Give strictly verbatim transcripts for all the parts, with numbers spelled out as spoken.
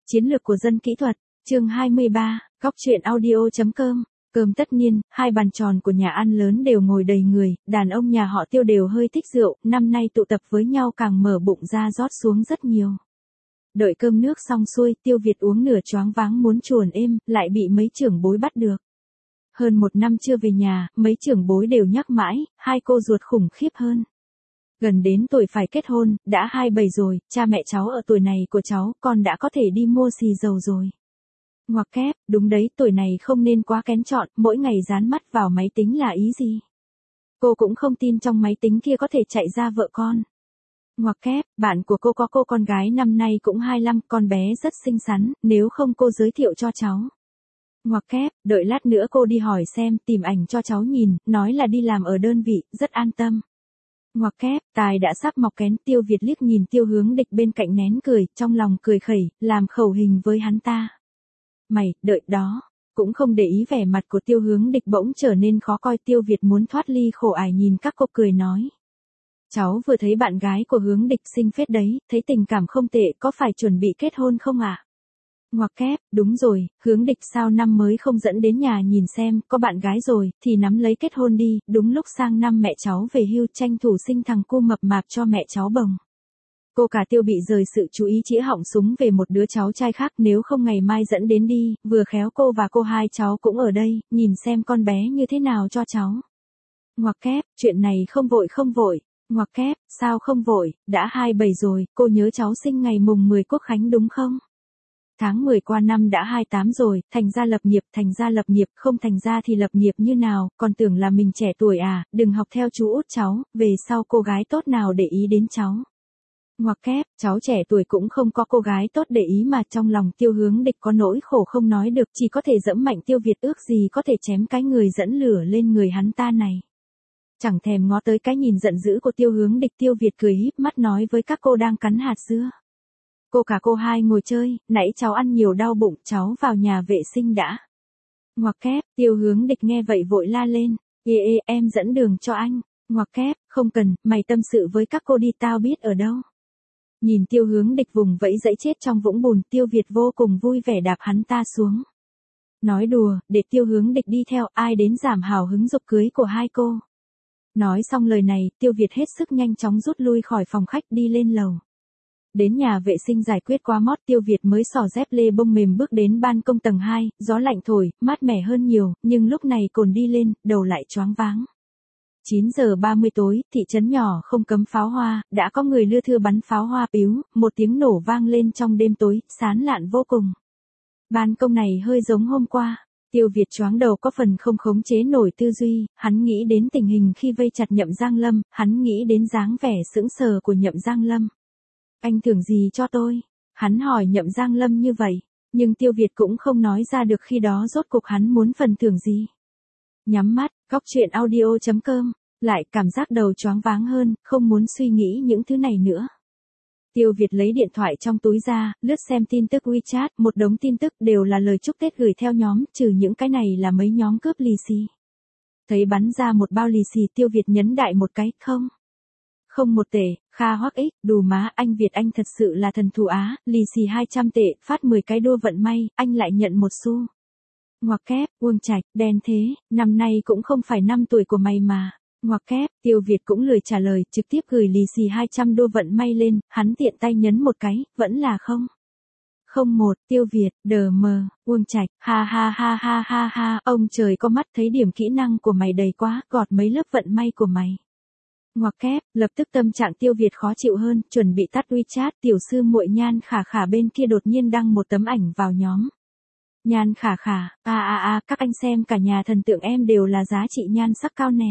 Chiến lược của dân kỹ thuật, chương hai mươi ba, góc truyện audio.com. Cơm tất niên, hai bàn tròn của nhà ăn lớn đều ngồi đầy người, đàn ông nhà họ Tiêu đều hơi thích rượu, năm nay tụ tập với nhau càng mở bụng ra rót xuống rất nhiều. Đợi cơm nước xong xuôi, Tiêu Việt uống nửa choáng váng muốn chuồn êm, lại bị mấy trưởng bối bắt được. Hơn một năm chưa về nhà, mấy trưởng bối đều nhắc mãi, hai cô ruột khủng khiếp hơn. Gần đến tuổi phải kết hôn, đã hai mươi bảy rồi, cha mẹ cháu ở tuổi này của cháu, con đã có thể đi mua xì dầu rồi. Ngoặc kép, đúng đấy, tuổi này không nên quá kén chọn, mỗi ngày dán mắt vào máy tính là ý gì? Cô cũng không tin trong máy tính kia có thể chạy ra vợ con. Ngoặc kép, bạn của cô có cô con gái năm nay cũng hai mươi lăm, con bé rất xinh xắn, nếu không cô giới thiệu cho cháu. Ngoặc kép, đợi lát nữa cô đi hỏi xem, tìm ảnh cho cháu nhìn, nói là đi làm ở đơn vị, rất an tâm. Ngoặc kép, tài đã sắp mọc kén. Tiêu Việt liếc nhìn Tiêu Hướng Địch bên cạnh nén cười, trong lòng cười khẩy, làm khẩu hình với hắn ta. Mày, đợi đó. Cũng không để ý vẻ mặt của Tiêu Hướng Địch bỗng trở nên khó coi. Tiêu Việt muốn thoát ly khổ ải nhìn các cô cười nói. Cháu vừa thấy bạn gái của Hướng Địch xinh phết đấy, thấy tình cảm không tệ, có phải chuẩn bị kết hôn không ạ? À? Ngoặc kép, đúng rồi, Hướng Địch sao năm mới không dẫn đến nhà nhìn xem, có bạn gái rồi, thì nắm lấy kết hôn đi, đúng lúc sang năm mẹ cháu về hưu tranh thủ sinh thằng cu mập mạp cho mẹ cháu bồng. Cô cả Tiêu bị rời sự chú ý chĩa họng súng về một đứa cháu trai khác, nếu không ngày mai dẫn đến đi, vừa khéo cô và cô hai cháu cũng ở đây, nhìn xem con bé như thế nào cho cháu. Ngoặc kép, chuyện này không vội không vội. Ngoặc kép, sao không vội, đã hai mươi bảy rồi, cô nhớ cháu sinh ngày mùng mười Quốc Khánh đúng không? Tháng mười qua năm đã hai mươi tám rồi, thành ra lập nghiệp, thành ra lập nghiệp, không thành ra thì lập nghiệp như nào, còn tưởng là mình trẻ tuổi à, đừng học theo chú út cháu, về sau cô gái tốt nào để ý đến cháu. Ngoặc kép, cháu trẻ tuổi cũng không có cô gái tốt để ý mà. Trong lòng Tiêu Hướng Địch có nỗi khổ không nói được, chỉ có thể dẫm mạnh Tiêu Việt, ước gì có thể chém cái người dẫn lửa lên người hắn ta này. Chẳng thèm ngó tới cái nhìn giận dữ của Tiêu Hướng Địch. Tiêu Việt cười híp mắt nói với các cô đang cắn hạt dưa. Cô cả cô hai ngồi chơi, nãy cháu ăn nhiều đau bụng, cháu vào nhà vệ sinh đã. Ngoặc kép, Tiêu Hướng Địch nghe vậy vội la lên, ê ê em dẫn đường cho anh. Ngoặc kép, không cần, mày tâm sự với các cô đi, tao biết ở đâu. Nhìn Tiêu Hướng Địch vùng vẫy dẫy chết trong vũng bùn, Tiêu Việt vô cùng vui vẻ đạp hắn ta xuống. Nói đùa, để Tiêu Hướng Địch đi theo, ai đến giảm hào hứng dục cưới của hai cô. Nói xong lời này, Tiêu Việt hết sức nhanh chóng rút lui khỏi phòng khách đi lên lầu. Đến nhà vệ sinh giải quyết qua mót, Tiêu Việt mới xỏ dép lê bông mềm bước đến ban công tầng hai, gió lạnh thổi, mát mẻ hơn nhiều, nhưng lúc này cồn đi lên, đầu lại choáng váng. chín giờ ba mươi tối, thị trấn nhỏ không cấm pháo hoa, đã có người lưa thưa bắn pháo hoa píu, một tiếng nổ vang lên trong đêm tối, sán lạn vô cùng. Ban công này hơi giống hôm qua. Tiêu Việt choáng đầu có phần không khống chế nổi tư duy, hắn nghĩ đến tình hình khi vây chặt Nhậm Giang Lâm, hắn nghĩ đến dáng vẻ sững sờ của Nhậm Giang Lâm. Anh thưởng gì cho tôi? Hắn hỏi Nhậm Giang Lâm như vậy, nhưng Tiêu Việt cũng không nói ra được khi đó rốt cuộc hắn muốn phần thưởng gì. Nhắm mắt, góc truyện audio.com, lại cảm giác đầu choáng váng hơn, không muốn suy nghĩ những thứ này nữa. Tiêu Việt lấy điện thoại trong túi ra, lướt xem tin tức WeChat, một đống tin tức đều là lời chúc Tết gửi theo nhóm, trừ những cái này là mấy nhóm cướp lì xì. Thấy bắn ra một bao lì xì, Tiêu Việt nhấn đại một cái, không. Không một tệ, Kha Hoắc Ích, đù má, anh Việt anh thật sự là thần thù Á, lì xì hai trăm tệ, phát mười cái đua vận may, anh lại nhận một xu. Ngoặc kép, Uông Trạch, đen thế, năm nay cũng không phải năm tuổi của mày mà. Ngoặc kép, Tiêu Việt cũng lười trả lời, trực tiếp gửi lì xì hai trăm đua vận may lên, hắn tiện tay nhấn một cái, vẫn là không. Không một, Tiêu Việt, đờ mờ, Uông Trạch, ha ha ha ha ha ha, ông trời có mắt thấy điểm kỹ năng của mày đầy quá, gọt mấy lớp vận may của mày. Ngoặc kép, lập tức tâm trạng Tiêu Việt khó chịu hơn, chuẩn bị tắt WeChat, tiểu sư muội Nhan Khả Khả bên kia đột nhiên đăng một tấm ảnh vào nhóm. Nhan Khả Khả, a a a, các anh xem cả nhà thần tượng em đều là giá trị nhan sắc cao nè.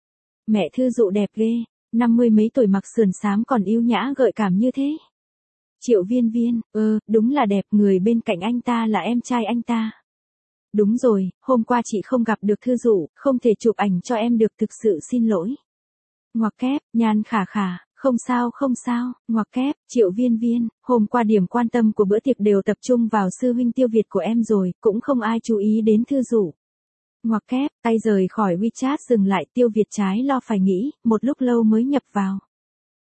Mẹ thư dụ đẹp ghê, năm mươi mấy tuổi mặc sườn xám còn yêu nhã gợi cảm như thế. Triệu Viên Viên, ơ, đúng là đẹp, người bên cạnh anh ta là em trai anh ta. Đúng rồi, hôm qua chị không gặp được thư dụ, không thể chụp ảnh cho em được, thực sự xin lỗi. Ngoặc kép, Nhan Khả Khả, không sao không sao. Ngoặc kép, Triệu Viên Viên, hôm qua điểm quan tâm của bữa tiệc đều tập trung vào sư huynh Tiêu Việt của em rồi, cũng không ai chú ý đến thư dụ. Ngoặc kép, tay rời khỏi WeChat dừng lại, Tiêu Việt trái lo phải nghĩ, một lúc lâu mới nhập vào.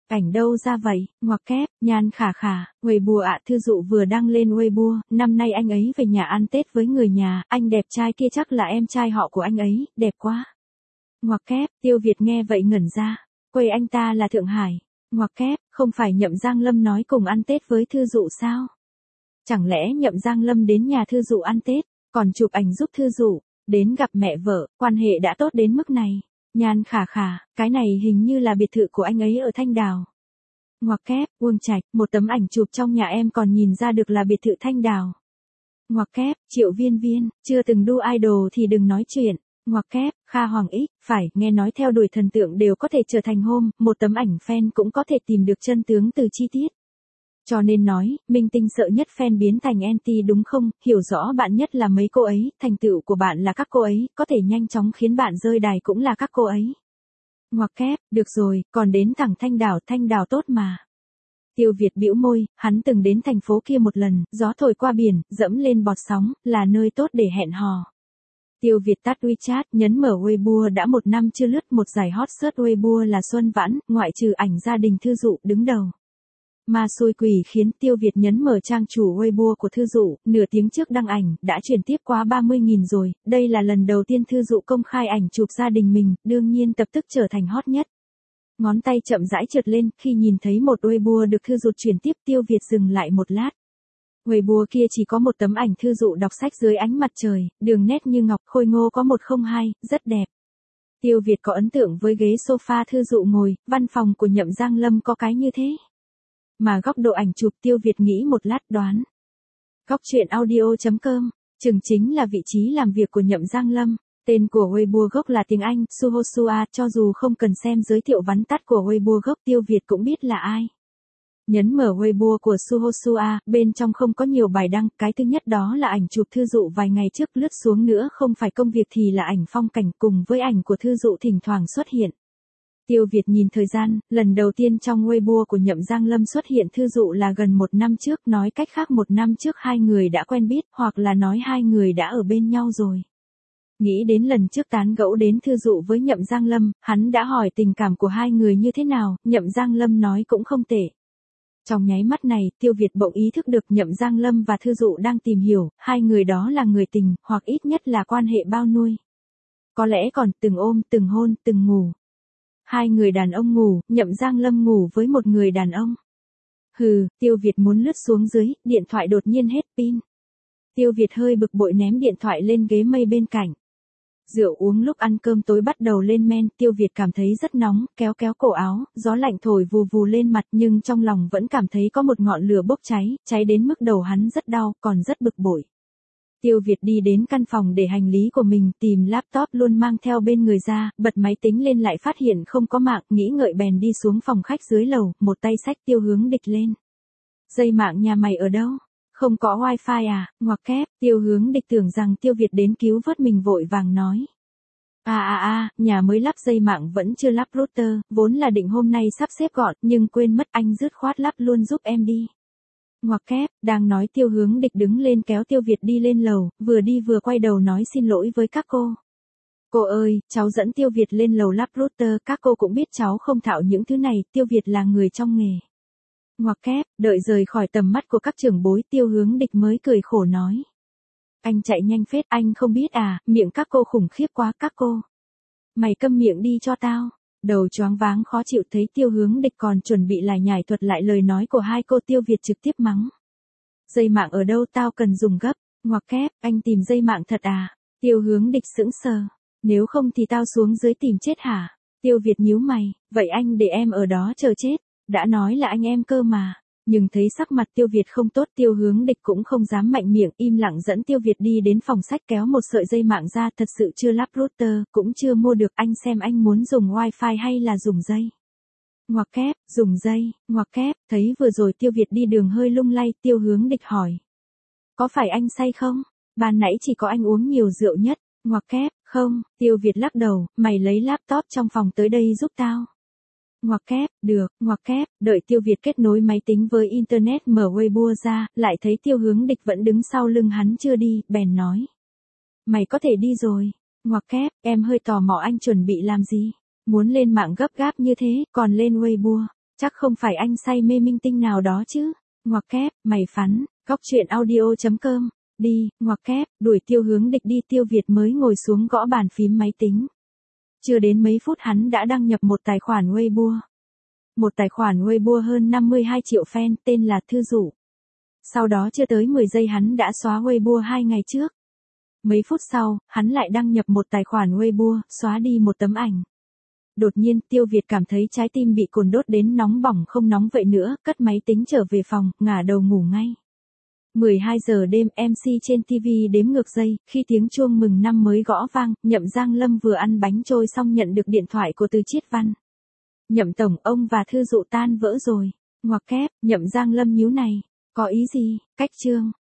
Ảnh đâu ra vậy, ngoặc kép, Nhan khả khả, Weibo ạ thư dụ vừa đăng lên Weibo, năm nay anh ấy về nhà ăn Tết với người nhà, anh đẹp trai kia chắc là em trai họ của anh ấy, đẹp quá. Ngoặc kép, Tiêu Việt nghe vậy ngẩn ra, quê anh ta là Thượng Hải. Ngoặc kép, không phải Nhậm Giang Lâm nói cùng ăn Tết với thư dụ sao? Chẳng lẽ Nhậm Giang Lâm đến nhà thư dụ ăn Tết, còn chụp ảnh giúp thư dụ, đến gặp mẹ vợ, quan hệ đã tốt đến mức này. Nhan khả khả, cái này hình như là biệt thự của anh ấy ở Thanh Đào. Ngoặc kép, Uông Trạch, một tấm ảnh chụp trong nhà em còn nhìn ra được là biệt thự Thanh Đào. Ngoặc kép, Triệu Viên Viên, chưa từng đu idol thì đừng nói chuyện. Ngoặc kép, Kha Hoàng Ích, phải, nghe nói theo đuổi thần tượng đều có thể trở thành hôm, một tấm ảnh fan cũng có thể tìm được chân tướng từ chi tiết. Cho nên nói, minh tinh sợ nhất fan biến thành anti đúng không, hiểu rõ bạn nhất là mấy cô ấy, thành tựu của bạn là các cô ấy, có thể nhanh chóng khiến bạn rơi đài cũng là các cô ấy. Ngoặc kép, được rồi, còn đến thẳng Thanh Đào, Thanh Đào tốt mà. Tiêu Việt bĩu môi, hắn từng đến thành phố kia một lần, gió thổi qua biển, dẫm lên bọt sóng, là nơi tốt để hẹn hò. Tiêu Việt tắt WeChat, nhấn mở Weibo đã một năm chưa lướt một giải hot search Weibo là Xuân Vãn, ngoại trừ ảnh gia đình thư dụ đứng đầu. Mà xui quỷ khiến Tiêu Việt nhấn mở trang chủ Weibo của thư dụ, nửa tiếng trước đăng ảnh, đã chuyển tiếp quá ba mươi nghìn rồi, đây là lần đầu tiên thư dụ công khai ảnh chụp gia đình mình, đương nhiên tập tức trở thành hot nhất. Ngón tay chậm rãi trượt lên, khi nhìn thấy một Weibo được thư dụ chuyển tiếp Tiêu Việt dừng lại một lát. Weibo kia chỉ có một tấm ảnh thư dụ đọc sách dưới ánh mặt trời, đường nét như ngọc, khôi ngô có một không hai, rất đẹp. Tiêu Việt có ấn tượng với ghế sofa thư dụ ngồi, văn phòng của Nhậm Giang Lâm có cái như thế. Mà góc độ ảnh chụp Tiêu Việt nghĩ một lát đoán. Góc truyện audio chấm com, chừng chính là vị trí làm việc của Nhậm Giang Lâm. Tên của Weibo gốc là tiếng Anh, Suhosua, cho dù không cần xem giới thiệu vắn tắt của Weibo gốc Tiêu Việt cũng biết là ai. Nhấn mở Weibo của Suhosua, bên trong không có nhiều bài đăng, cái thứ nhất đó là ảnh chụp thư dụ vài ngày trước, lướt xuống nữa không phải công việc thì là ảnh phong cảnh cùng với ảnh của thư dụ thỉnh thoảng xuất hiện. Tiêu Việt nhìn thời gian, lần đầu tiên trong Weibo của Nhậm Giang Lâm xuất hiện thư dụ là gần một năm trước, nói cách khác một năm trước hai người đã quen biết, hoặc là nói hai người đã ở bên nhau rồi. Nghĩ đến lần trước tán gẫu đến thư dụ với Nhậm Giang Lâm, hắn đã hỏi tình cảm của hai người như thế nào, Nhậm Giang Lâm nói cũng không tệ. Trong nháy mắt này, Tiêu Việt bỗng ý thức được Nhậm Giang Lâm và thư dụ đang tìm hiểu, hai người đó là người tình, hoặc ít nhất là quan hệ bao nuôi. Có lẽ còn từng ôm, từng hôn, từng ngủ. Hai người đàn ông ngủ, Nhậm Giang Lâm ngủ với một người đàn ông. Hừ, Tiêu Việt muốn lướt xuống dưới, điện thoại đột nhiên hết pin. Tiêu Việt hơi bực bội ném điện thoại lên ghế mây bên cạnh. Rượu uống lúc ăn cơm tối bắt đầu lên men, Tiêu Việt cảm thấy rất nóng, kéo kéo cổ áo, gió lạnh thổi vù vù lên mặt nhưng trong lòng vẫn cảm thấy có một ngọn lửa bốc cháy, cháy đến mức đầu hắn rất đau, còn rất bực bội. Tiêu Việt đi đến căn phòng để hành lý của mình, tìm laptop luôn mang theo bên người ra, bật máy tính lên lại phát hiện không có mạng, nghĩ ngợi bèn đi xuống phòng khách dưới lầu, một tay xách Tiêu Hướng Địch lên. Dây mạng nhà mày ở đâu? Không có wifi à? Ngoặc kép, Tiêu Hướng Địch tưởng rằng Tiêu Việt đến cứu vớt mình vội vàng nói. À à à, nhà mới lắp dây mạng vẫn chưa lắp router, vốn là định hôm nay sắp xếp gọn, nhưng quên mất anh dứt khoát lắp luôn giúp em đi. Ngoặc kép, đang nói Tiêu Hướng Địch đứng lên kéo Tiêu Việt đi lên lầu, vừa đi vừa quay đầu nói xin lỗi với các cô. Cô ơi, cháu dẫn Tiêu Việt lên lầu lắp router, các cô cũng biết cháu không thạo những thứ này, Tiêu Việt là người trong nghề. Ngoặc kép, đợi rời khỏi tầm mắt của các trưởng bối, Tiêu Hướng Địch mới cười khổ nói. Anh chạy nhanh phết, anh không biết à, miệng các cô khủng khiếp quá các cô. Mày câm miệng đi cho tao. Đầu choáng váng khó chịu thấy Tiêu Hướng Địch còn chuẩn bị lải nhải thuật lại lời nói của hai cô, Tiêu Việt trực tiếp mắng. Dây mạng ở đâu, tao cần dùng gấp. Ngoặc kép, anh tìm dây mạng thật à? Tiêu Hướng Địch sững sờ. Nếu không thì tao xuống dưới tìm chết hả? Tiêu Việt nhíu mày, vậy anh để em ở đó chờ chết. Đã nói là anh em cơ mà. Nhưng thấy sắc mặt Tiêu Việt không tốt, Tiêu Hướng Địch cũng không dám mạnh miệng, im lặng dẫn Tiêu Việt đi đến phòng sách kéo một sợi dây mạng ra, thật sự chưa lắp router, cũng chưa mua được, anh xem anh muốn dùng wifi hay là dùng dây. Ngoặc kép, dùng dây, ngoặc kép, thấy vừa rồi Tiêu Việt đi đường hơi lung lay, Tiêu Hướng Địch hỏi. Có phải anh say không? Ban nãy chỉ có anh uống nhiều rượu nhất, ngoặc kép, không, Tiêu Việt lắc đầu, mày lấy laptop trong phòng tới đây giúp tao. Ngoặc kép, được, ngoặc kép, đợi Tiêu Việt kết nối máy tính với Internet mở Weibo ra, lại thấy Tiêu Hướng Địch vẫn đứng sau lưng hắn chưa đi, bèn nói. Mày có thể đi rồi. Ngoặc kép, em hơi tò mò anh chuẩn bị làm gì? Muốn lên mạng gấp gáp như thế, còn lên Weibo. Chắc không phải anh say mê minh tinh nào đó chứ. Ngoặc kép, mày phắn, góc truyện audio.com. Đi, ngoặc kép, đuổi Tiêu Hướng Địch đi. Tiêu Việt mới ngồi xuống gõ bàn phím máy tính. Chưa đến mấy phút hắn đã đăng nhập một tài khoản Weibo. Một tài khoản Weibo hơn năm mươi hai triệu fan, tên là Thư Dụ. Sau đó chưa tới mười giây hắn đã xóa Weibo hai ngày trước. Mấy phút sau, hắn lại đăng nhập một tài khoản Weibo, xóa đi một tấm ảnh. Đột nhiên, Tiêu Việt cảm thấy trái tim bị cồn đốt đến nóng bỏng không nóng vậy nữa, cất máy tính trở về phòng, ngả đầu ngủ ngay. mười hai giờ đêm, em xê trên ti vi đếm ngược giây, khi tiếng chuông mừng năm mới gõ vang, Nhậm Giang Lâm vừa ăn bánh trôi xong nhận được điện thoại của Từ Chiết Văn. Nhậm tổng, ông và Thư Dụ tan vỡ rồi. Ngoặc kép, Nhậm Giang Lâm nhíu này. Có ý gì? Cách chương.